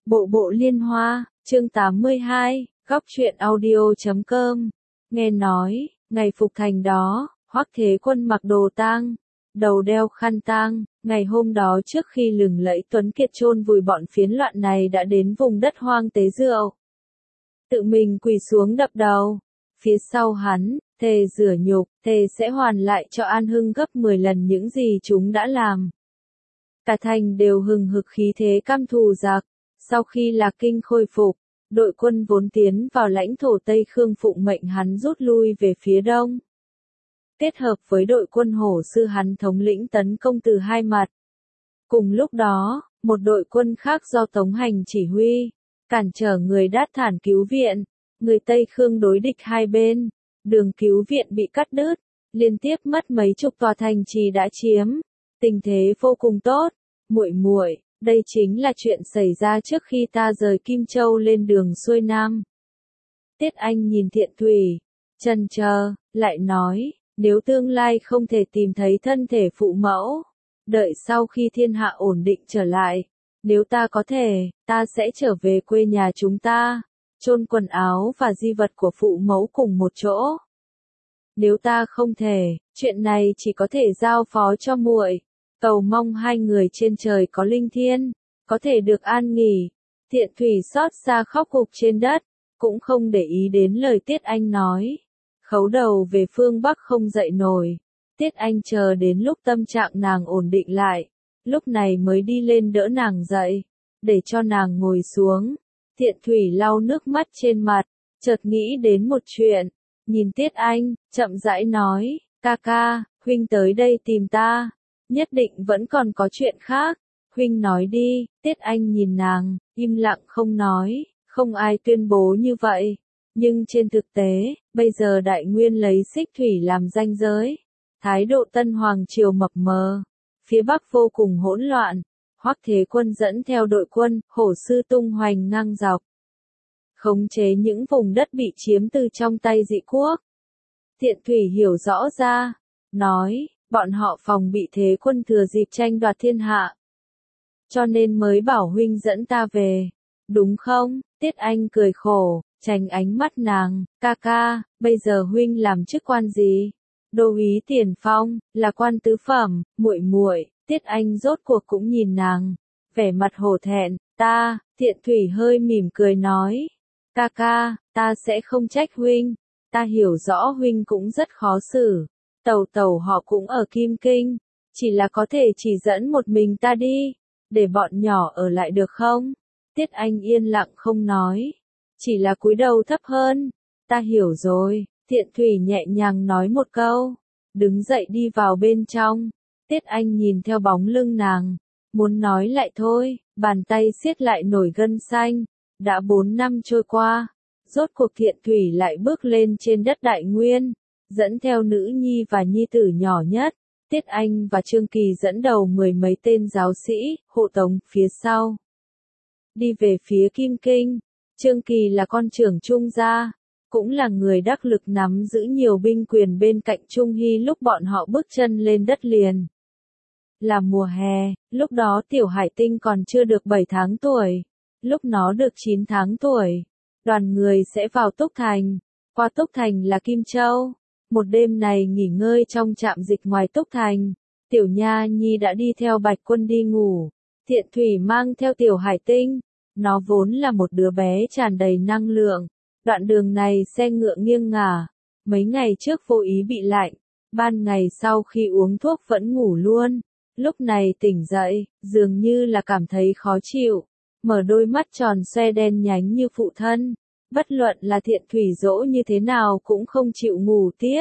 Bộ bộ Liên Hoa, chương 82, góc truyện audio.com. Nghe nói, ngày phục thành đó, Hoắc Thế Quân mặc đồ tang, đầu đeo khăn tang, ngày hôm đó trước khi lừng lẫy tuấn kiệt chôn vùi bọn phiến loạn này đã đến vùng đất hoang tế rượu. Tự mình quỳ xuống đập đầu, phía sau hắn, thề rửa nhục, thề sẽ hoàn lại cho An Hưng gấp 10 lần những gì chúng đã làm. Cả thành đều hừng hực khí thế căm thù giặc. Sau khi Lạc Kinh khôi phục, đội quân vốn tiến vào lãnh thổ Tây Khương phụng mệnh hắn rút lui về phía đông. Kết hợp với đội quân hổ sư hắn thống lĩnh tấn công từ hai mặt. Cùng lúc đó, một đội quân khác do Tống Hành chỉ huy, cản trở người Đát Thản cứu viện, người Tây Khương đối địch hai bên, đường cứu viện bị cắt đứt, liên tiếp mất mấy chục tòa thành trì đã chiếm, tình thế vô cùng tốt. Muội muội, đây chính là chuyện xảy ra trước khi ta rời Kim Châu lên đường xuôi nam. Tiết Anh nhìn Thiện Thủy, chần chờ, lại nói, nếu tương lai không thể tìm thấy thân thể phụ mẫu, đợi sau khi thiên hạ ổn định trở lại, nếu ta có thể, ta sẽ trở về quê nhà chúng ta, chôn quần áo và di vật của phụ mẫu cùng một chỗ. Nếu ta không thể, chuyện này chỉ có thể giao phó cho muội. Cầu mong hai người trên trời có linh thiêng, có thể được an nghỉ. Thiện Thủy xót xa khóc gục trên đất, cũng không để ý đến lời Tiết Anh nói. Khấu đầu về phương Bắc không dậy nổi. Tiết Anh chờ đến lúc tâm trạng nàng ổn định lại, lúc này mới đi lên đỡ nàng dậy, để cho nàng ngồi xuống. Thiện Thủy lau nước mắt trên mặt, chợt nghĩ đến một chuyện, nhìn Tiết Anh, chậm rãi nói, ca ca, huynh tới đây tìm ta. Nhất định vẫn còn có chuyện khác, huynh nói đi. Tiết Anh nhìn nàng, im lặng không nói, không ai tuyên bố như vậy. Nhưng trên thực tế, bây giờ Đại Nguyên lấy Xích Thủy làm ranh giới. Thái độ Tân Hoàng Triều mập mờ, phía Bắc vô cùng hỗn loạn. Hoắc Thế Quân dẫn theo đội quân, hổ sư tung hoành ngang dọc, khống chế những vùng đất bị chiếm từ trong tay dị quốc. Thiện Thủy hiểu rõ ra, nói, bọn họ phòng bị Thế Quân thừa dịp tranh đoạt thiên hạ, cho nên mới bảo huynh dẫn ta về, đúng không? Tiết Anh cười khổ, tránh ánh mắt nàng, ca ca, bây giờ huynh làm chức quan gì? Đô úy tiền phong, là quan tứ phẩm. Muội muội. Tiết Anh rốt cuộc cũng nhìn nàng, vẻ mặt hổ thẹn. Ta. Thiện Thủy hơi mỉm cười nói, ca ca, ta sẽ không trách huynh, ta hiểu rõ huynh cũng rất khó xử. Tẩu tẩu họ cũng ở Kim Kinh, chỉ là có thể chỉ dẫn một mình ta đi, để bọn nhỏ ở lại được không? Tiết Anh yên lặng không nói, chỉ là cúi đầu thấp hơn. Ta hiểu rồi. Thiện Thủy nhẹ nhàng nói một câu, đứng dậy đi vào bên trong. Tiết Anh nhìn theo bóng lưng nàng, muốn nói lại thôi, bàn tay siết lại nổi gân xanh. Đã 4 năm trôi qua, rốt cuộc Thiện Thủy lại bước lên trên đất Đại Nguyên, dẫn theo nữ nhi và nhi tử nhỏ nhất. Tiết Anh và Trương Kỳ dẫn đầu 10 mấy tên giáo sĩ, hộ tống phía sau. Đi về phía Kim Kinh. Trương Kỳ là con trưởng Trung gia, cũng là người đắc lực nắm giữ nhiều binh quyền bên cạnh Trung Hy lúc bọn họ bước chân lên đất liền. Là mùa hè, lúc đó Tiểu Hải Tinh còn chưa được 7 tháng tuổi. Lúc nó được 9 tháng tuổi, đoàn người sẽ vào Túc Thành. Qua Túc Thành là Kim Châu. Một đêm này nghỉ ngơi trong trạm dịch ngoài Túc Thành, Tiểu Nha Nhi đã đi theo Bạch Quân đi ngủ. Thiện Thủy mang theo Tiểu Hải Tinh. Nó vốn là một đứa bé tràn đầy năng lượng. Đoạn đường này xe ngựa nghiêng ngả. Mấy ngày trước vô ý bị lạnh. Ban ngày sau khi uống thuốc vẫn ngủ luôn. Lúc này tỉnh dậy, dường như là cảm thấy khó chịu. Mở đôi mắt tròn xoe đen nhánh như phụ thân. Bất luận là Thiện Thủy dỗ như thế nào cũng không chịu ngủ tiếp.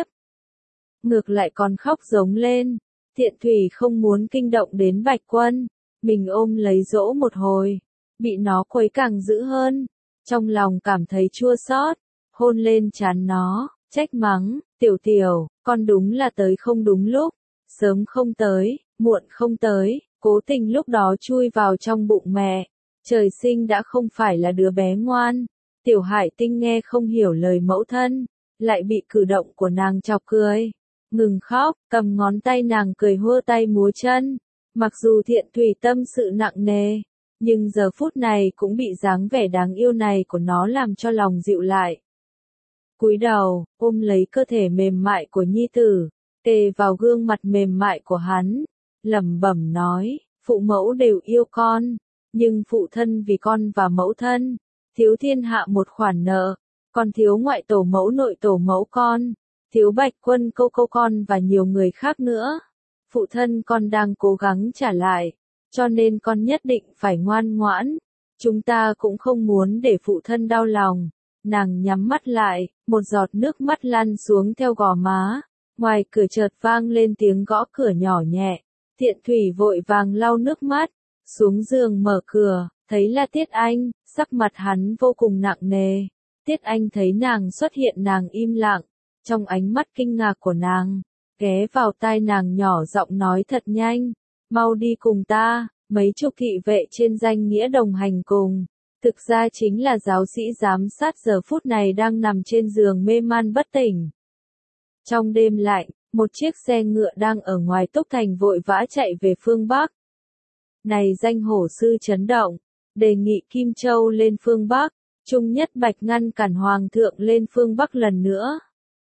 Ngược lại còn khóc giống lên. Thiện Thủy không muốn kinh động đến Bạch Quân. Mình ôm lấy dỗ một hồi. Bị nó quấy càng dữ hơn. Trong lòng cảm thấy chua xót, hôn lên trán nó, trách mắng, Tiểu Tiểu, con đúng là tới không đúng lúc. Sớm không tới, muộn không tới, cố tình lúc đó chui vào trong bụng mẹ. Trời sinh đã không phải là đứa bé ngoan. Tiểu Hải Tinh nghe không hiểu lời mẫu thân, lại bị cử động của nàng chọc cười. Ngừng khóc, cầm ngón tay nàng cười hô tay múa chân. Mặc dù Thiện Thủy tâm sự nặng nề, nhưng giờ phút này cũng bị dáng vẻ đáng yêu này của nó làm cho lòng dịu lại. Cúi đầu, ôm lấy cơ thể mềm mại của nhi tử, kề vào gương mặt mềm mại của hắn, lẩm bẩm nói, phụ mẫu đều yêu con, nhưng phụ thân vì con và mẫu thân, thiếu thiên hạ một khoản nợ, còn thiếu ngoại tổ mẫu nội tổ mẫu con, thiếu Bạch Quân câu câu con và nhiều người khác nữa. Phụ thân con đang cố gắng trả lại, cho nên con nhất định phải ngoan ngoãn. Chúng ta cũng không muốn để phụ thân đau lòng. Nàng nhắm mắt lại, một giọt nước mắt lăn xuống theo gò má. Ngoài cửa chợt vang lên tiếng gõ cửa nhỏ nhẹ. Thiện Thủy vội vàng lau nước mắt, xuống giường mở cửa, thấy là Tiết Anh, sắc mặt hắn vô cùng nặng nề. Tiết Anh thấy nàng xuất hiện nàng im lặng, trong ánh mắt kinh ngạc của nàng, ghé vào tai nàng nhỏ giọng nói thật nhanh, mau đi cùng ta, mấy chục thị vệ trên danh nghĩa đồng hành cùng. Thực ra chính là giáo sĩ giám sát giờ phút này đang nằm trên giường mê man bất tỉnh. Trong đêm lạnh, một chiếc xe ngựa đang ở ngoài Túc Thành vội vã chạy về phương Bắc. Này danh hổ sư chấn động, đề nghị Kim Châu lên phương Bắc, Trung Nhất Bạch ngăn cản Hoàng thượng lên phương Bắc lần nữa.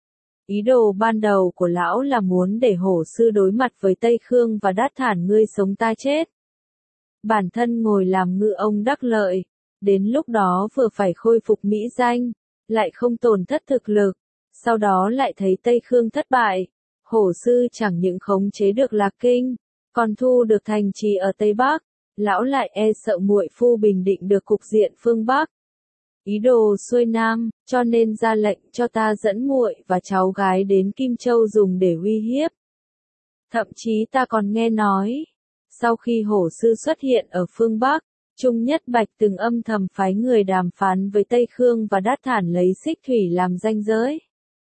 Ý đồ ban đầu của lão là muốn để hổ sư đối mặt với Tây Khương và đát thản ngươi sống ta chết. Bản thân ngồi làm ngự ông đắc lợi, đến lúc đó vừa phải khôi phục mỹ danh, lại không tổn thất thực lực, sau đó lại thấy Tây Khương thất bại, hổ sư chẳng những khống chế được Lạc Kinh, còn thu được thành trì ở Tây Bắc, lão lại e sợ muội phu bình định được cục diện phương Bắc. Ý đồ xuôi nam, cho nên ra lệnh cho ta dẫn muội và cháu gái đến Kim Châu dùng để uy hiếp. Thậm chí ta còn nghe nói, sau khi hổ sư xuất hiện ở phương Bắc, Trung Nhất Bạch từng âm thầm phái người đàm phán với Tây Khương và đát thản lấy Xích Thủy làm ranh giới.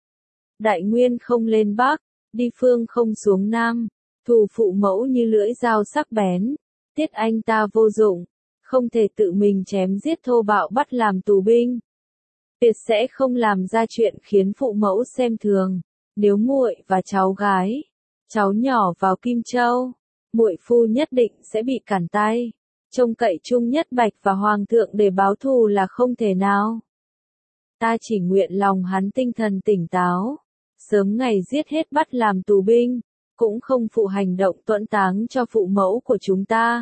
Đại Nguyên không lên Bắc, đi phương không xuống Nam, thù phụ mẫu như lưỡi dao sắc bén, Tiết Anh ta vô dụng, không thể tự mình chém giết thô bạo bắt làm tù binh. Tuyệt sẽ không làm ra chuyện khiến phụ mẫu xem thường, nếu muội và cháu gái, cháu nhỏ vào Kim Châu, muội phu nhất định sẽ bị cản tay. Trông cậy Trung Nhất Bạch và Hoàng thượng để báo thù là không thể nào. Ta chỉ nguyện lòng hắn tinh thần tỉnh táo, sớm ngày giết hết bắt làm tù binh, cũng không phụ hành động tuẫn táng cho phụ mẫu của chúng ta.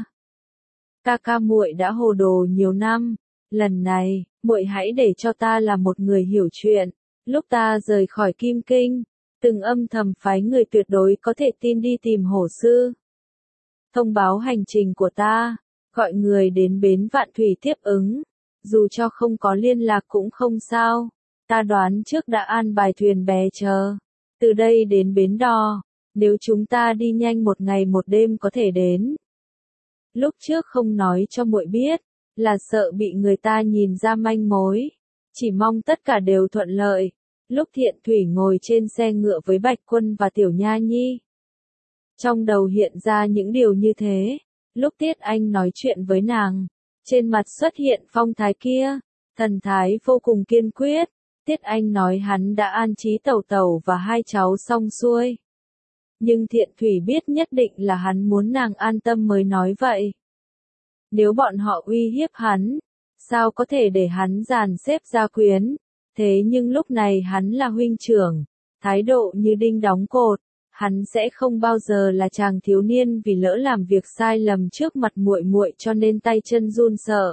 Ca ca muội đã hồ đồ nhiều năm, lần này, muội hãy để cho ta là một người hiểu chuyện. Lúc ta rời khỏi Kim Kinh, từng âm thầm phái người tuyệt đối có thể tin đi tìm hổ sư. Thông báo hành trình của ta, gọi người đến bến Vạn Thủy tiếp ứng, dù cho không có liên lạc cũng không sao, ta đoán trước đã an bài thuyền bè chờ. Từ đây đến bến đò, nếu chúng ta đi nhanh một ngày một đêm có thể đến. Lúc trước không nói cho muội biết, là sợ bị người ta nhìn ra manh mối, chỉ mong tất cả đều thuận lợi. Lúc Thiện Thủy ngồi trên xe ngựa với Bạch Quân và Tiểu Nha Nhi, trong đầu hiện ra những điều như thế. Lúc Tiết Anh nói chuyện với nàng, trên mặt xuất hiện phong thái kia, thần thái vô cùng kiên quyết. Tiết Anh nói hắn đã an trí Tẩu Tẩu và hai cháu xong xuôi. Nhưng Thiện Thủy biết nhất định là hắn muốn nàng an tâm mới nói vậy. Nếu bọn họ uy hiếp hắn, sao có thể để hắn dàn xếp gia quyến? Thế nhưng lúc này hắn là huynh trưởng, thái độ như đinh đóng cột. Hắn sẽ không bao giờ là chàng thiếu niên vì lỡ làm việc sai lầm trước mặt muội muội cho nên tay chân run sợ.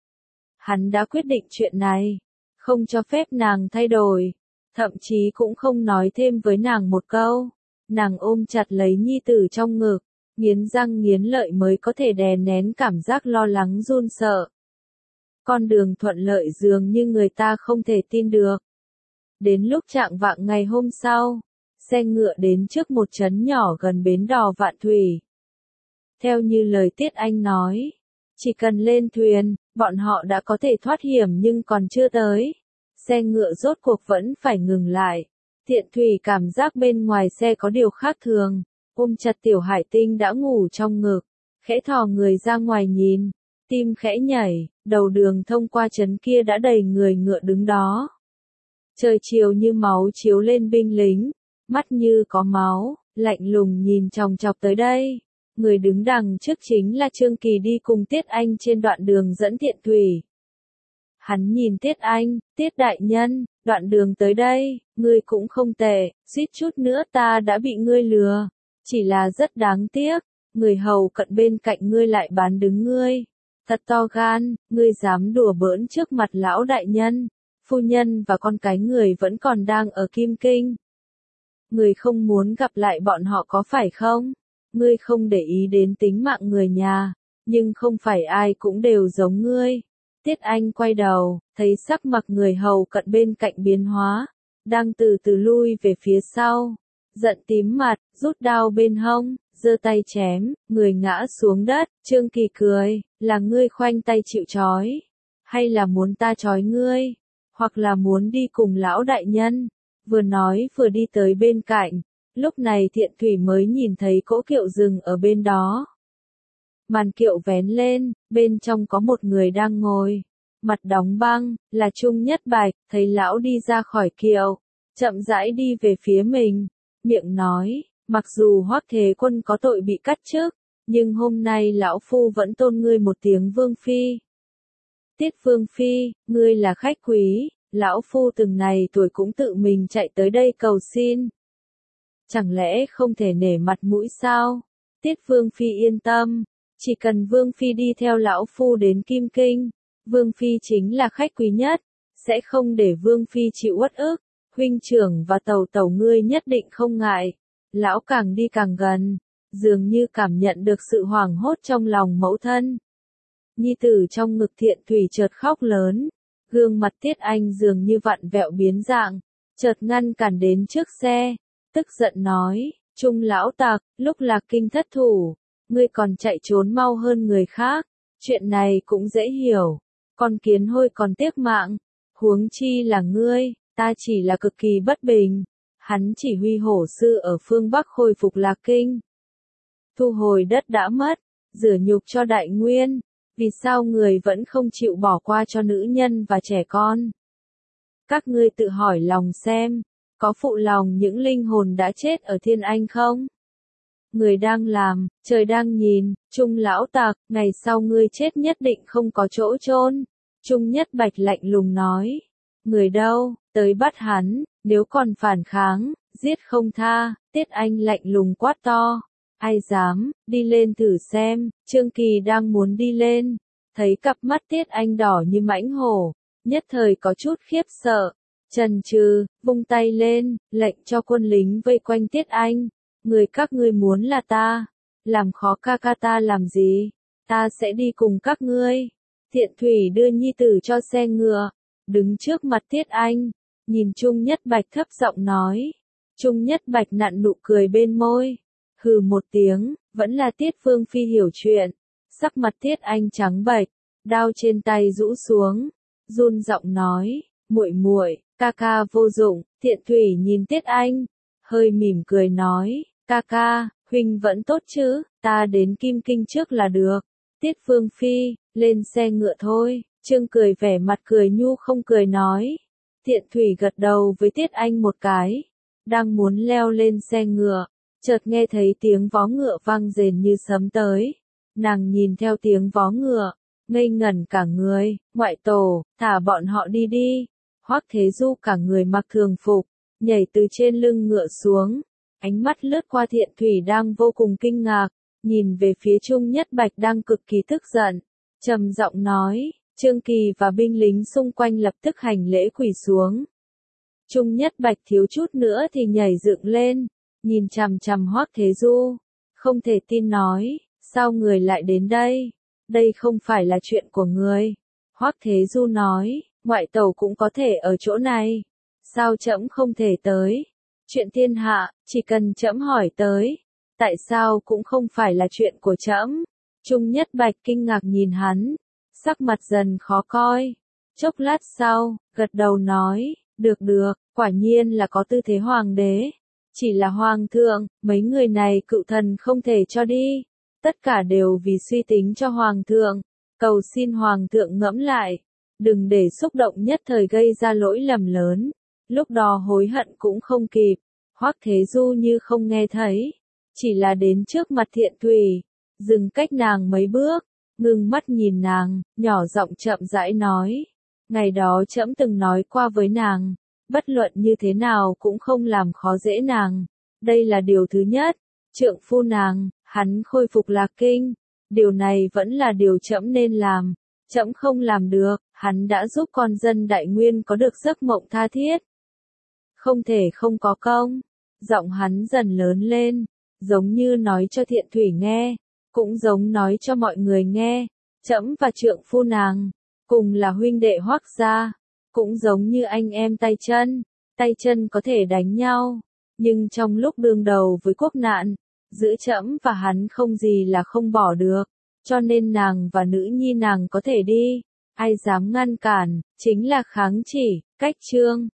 Hắn đã quyết định chuyện này, không cho phép nàng thay đổi, thậm chí cũng không nói thêm với nàng một câu. Nàng ôm chặt lấy nhi tử trong ngực, nghiến răng nghiến lợi mới có thể đè nén cảm giác lo lắng run sợ. Con đường thuận lợi dường như người ta không thể tin được. Đến lúc chạng vạng ngày hôm sau, xe ngựa đến trước một trấn nhỏ gần bến đò Vạn Thủy. Theo như lời Tiết Anh nói, chỉ cần lên thuyền, bọn họ đã có thể thoát hiểm nhưng còn chưa tới. Xe ngựa rốt cuộc vẫn phải ngừng lại. Thiện Thủy cảm giác bên ngoài xe có điều khác thường, ôm chặt Tiểu Hải Tinh đã ngủ trong ngực, khẽ thò người ra ngoài nhìn, tim khẽ nhảy, đầu đường thông qua trấn kia đã đầy người ngựa đứng đó. Trời chiều như máu chiếu lên binh lính, mắt như có máu, lạnh lùng nhìn chòng chọc tới đây. Người đứng đằng trước chính là Trương Kỳ đi cùng Tiết Anh trên đoạn đường dẫn Thiện Thủy. Hắn nhìn Tiết Anh, Tiết đại nhân, đoạn đường tới đây, ngươi cũng không tệ, suýt chút nữa ta đã bị ngươi lừa. Chỉ là rất đáng tiếc, người hầu cận bên cạnh ngươi lại bán đứng ngươi. Thật to gan, ngươi dám đùa bỡn trước mặt lão đại nhân, phu nhân và con cái người vẫn còn đang ở Kim Kinh. Ngươi không muốn gặp lại bọn họ có phải không? Ngươi không để ý đến tính mạng người nhà, nhưng không phải ai cũng đều giống ngươi. Tiết Anh quay đầu, thấy sắc mặt người hầu cận bên cạnh biến hóa, đang từ từ lui về phía sau. Giận tím mặt, rút đao bên hông, giơ tay chém, người ngã xuống đất. Trương Kỳ cười, là ngươi khoanh tay chịu trói, hay là muốn ta trói ngươi, hoặc là muốn đi cùng lão đại nhân. Vừa nói vừa đi tới bên cạnh, lúc này Thiện Thủy mới nhìn thấy cỗ kiệu dừng ở bên đó. Màn kiệu vén lên, bên trong có một người đang ngồi, mặt đóng băng, là Trung Nhất Bạch. Thấy lão đi ra khỏi kiệu, chậm rãi đi về phía mình, miệng nói, mặc dù Hoắc Thế Quân có tội bị cắt chức, nhưng hôm nay lão phu vẫn tôn ngươi một tiếng vương phi. Tiết vương phi, ngươi là khách quý, lão phu từng này tuổi cũng tự mình chạy tới đây cầu xin. Chẳng lẽ không thể nể mặt mũi sao? Tiết vương phi yên tâm, chỉ cần vương phi đi theo lão phu đến Kim Kinh, vương phi chính là khách quý nhất, sẽ không để vương phi chịu uất ức. Huynh trưởng và tẩu tẩu ngươi nhất định không ngại. Lão càng đi càng gần, dường như cảm nhận được sự hoảng hốt trong lòng mẫu thân. Nhi tử trong ngực Thiện Thủy chợt khóc lớn, gương mặt Tiết Anh dường như vặn vẹo biến dạng, chợt ngăn cản đến trước xe, tức giận nói, Trung lão tặc, lúc Lạc Kinh thất thủ, ngươi còn chạy trốn mau hơn người khác, chuyện này cũng dễ hiểu, con kiến hôi còn tiếc mạng, huống chi là ngươi. Ta chỉ là cực kỳ bất bình. Hắn chỉ huy hổ sư ở phương Bắc khôi phục Lạc Kinh. Thu hồi đất đã mất, rửa nhục cho đại nguyên. Vì sao người vẫn không chịu bỏ qua cho nữ nhân và trẻ con? Các ngươi tự hỏi lòng xem, có phụ lòng những linh hồn đã chết ở Thiên Anh không? Người đang làm, trời đang nhìn, Trung lão tặc, ngày sau ngươi chết nhất định không có chỗ chôn. Trung Nhất Bạch lạnh lùng nói. Người đâu, tới bắt hắn, nếu còn phản kháng, giết không tha. Tiết Anh lạnh lùng quát to. Ai dám, đi lên thử xem. Trương Kỳ đang muốn đi lên, thấy cặp mắt Tiết Anh đỏ như mãnh hổ, nhất thời có chút khiếp sợ. Chần chừ, vung tay lên, lệnh cho quân lính vây quanh Tiết Anh. Người các ngươi muốn là ta, làm khó ca ca ta làm gì, ta sẽ đi cùng các ngươi. Thiện Thủy đưa nhi tử cho xe ngựa, đứng trước mặt Tiết Anh, nhìn Trung Nhất Bạch thấp giọng nói. Trung Nhất Bạch nặn nụ cười bên môi, hừ một tiếng, vẫn là Tiết Vương phi hiểu chuyện. Sắc mặt Tiết Anh trắng bệch, đao trên tay rũ xuống, run giọng nói, muội muội, ca ca vô dụng. Thiện Thủy nhìn Tiết Anh, hơi mỉm cười nói, ca ca, huynh vẫn tốt chứ, ta đến Kim Kinh trước là được. Tiết Vương phi, lên xe ngựa thôi. Trương cười vẻ mặt cười nhu không cười nói. Thiện Thủy gật đầu với Tiết Anh một cái, đang muốn leo lên xe ngựa, chợt nghe thấy tiếng vó ngựa vang rền như sấm tới. Nàng nhìn theo tiếng vó ngựa, ngây ngẩn cả người. Ngoại tổ, thả bọn họ đi đi. Hoắc Thế Du cả người mặc thường phục, nhảy từ trên lưng ngựa xuống, ánh mắt lướt qua Thiện Thủy đang vô cùng kinh ngạc, nhìn về phía Trung Nhất Bạch đang cực kỳ tức giận, trầm giọng nói. Trương Kỳ và binh lính xung quanh lập tức hành lễ quỳ xuống. Trung Nhất Bạch thiếu chút nữa thì nhảy dựng lên, nhìn chằm chằm Hoắc Thế Du, không thể tin nói, sao người lại đến đây? Đây không phải là chuyện của người. Hoắc Thế Du nói, ngoại tẩu cũng có thể ở chỗ này, sao trẫm không thể tới? Chuyện thiên hạ, chỉ cần trẫm hỏi tới, tại sao cũng không phải là chuyện của trẫm? Trung Nhất Bạch kinh ngạc nhìn hắn, sắc mặt dần khó coi. Chốc lát sau, gật đầu nói, được được, quả nhiên là có tư thế hoàng đế. Chỉ là hoàng thượng, mấy người này cựu thần không thể cho đi. Tất cả đều vì suy tính cho hoàng thượng. Cầu xin hoàng thượng ngẫm lại. Đừng để xúc động nhất thời gây ra lỗi lầm lớn. Lúc đó hối hận cũng không kịp. Hoắc Thế Du như không nghe thấy. chỉ là đến trước mặt Thiện Thủy, dừng cách nàng mấy bước, ngưng mắt nhìn nàng, nhỏ giọng chậm rãi nói. Ngày đó trẫm từng nói qua với nàng, bất luận như thế nào cũng không làm khó dễ nàng. Đây là điều thứ nhất, trượng phu nàng, hắn khôi phục lạc kinh. Điều này vẫn là điều trẫm nên làm. Trẫm không làm được, hắn đã giúp con dân Đại Nguyên có được giấc mộng tha thiết. Không thể không có công. Giọng hắn dần lớn lên, giống như nói cho Thiện Thủy nghe, cũng giống nói cho mọi người nghe. Trẫm và trượng phu nàng, cùng là huynh đệ Hoắc gia, cũng giống như anh em tay chân có thể đánh nhau, nhưng trong lúc đương đầu với quốc nạn, giữa trẫm và hắn không gì là không bỏ được, cho nên nàng và nữ nhi nàng có thể đi, ai dám ngăn cản, chính là kháng chỉ, cách trương.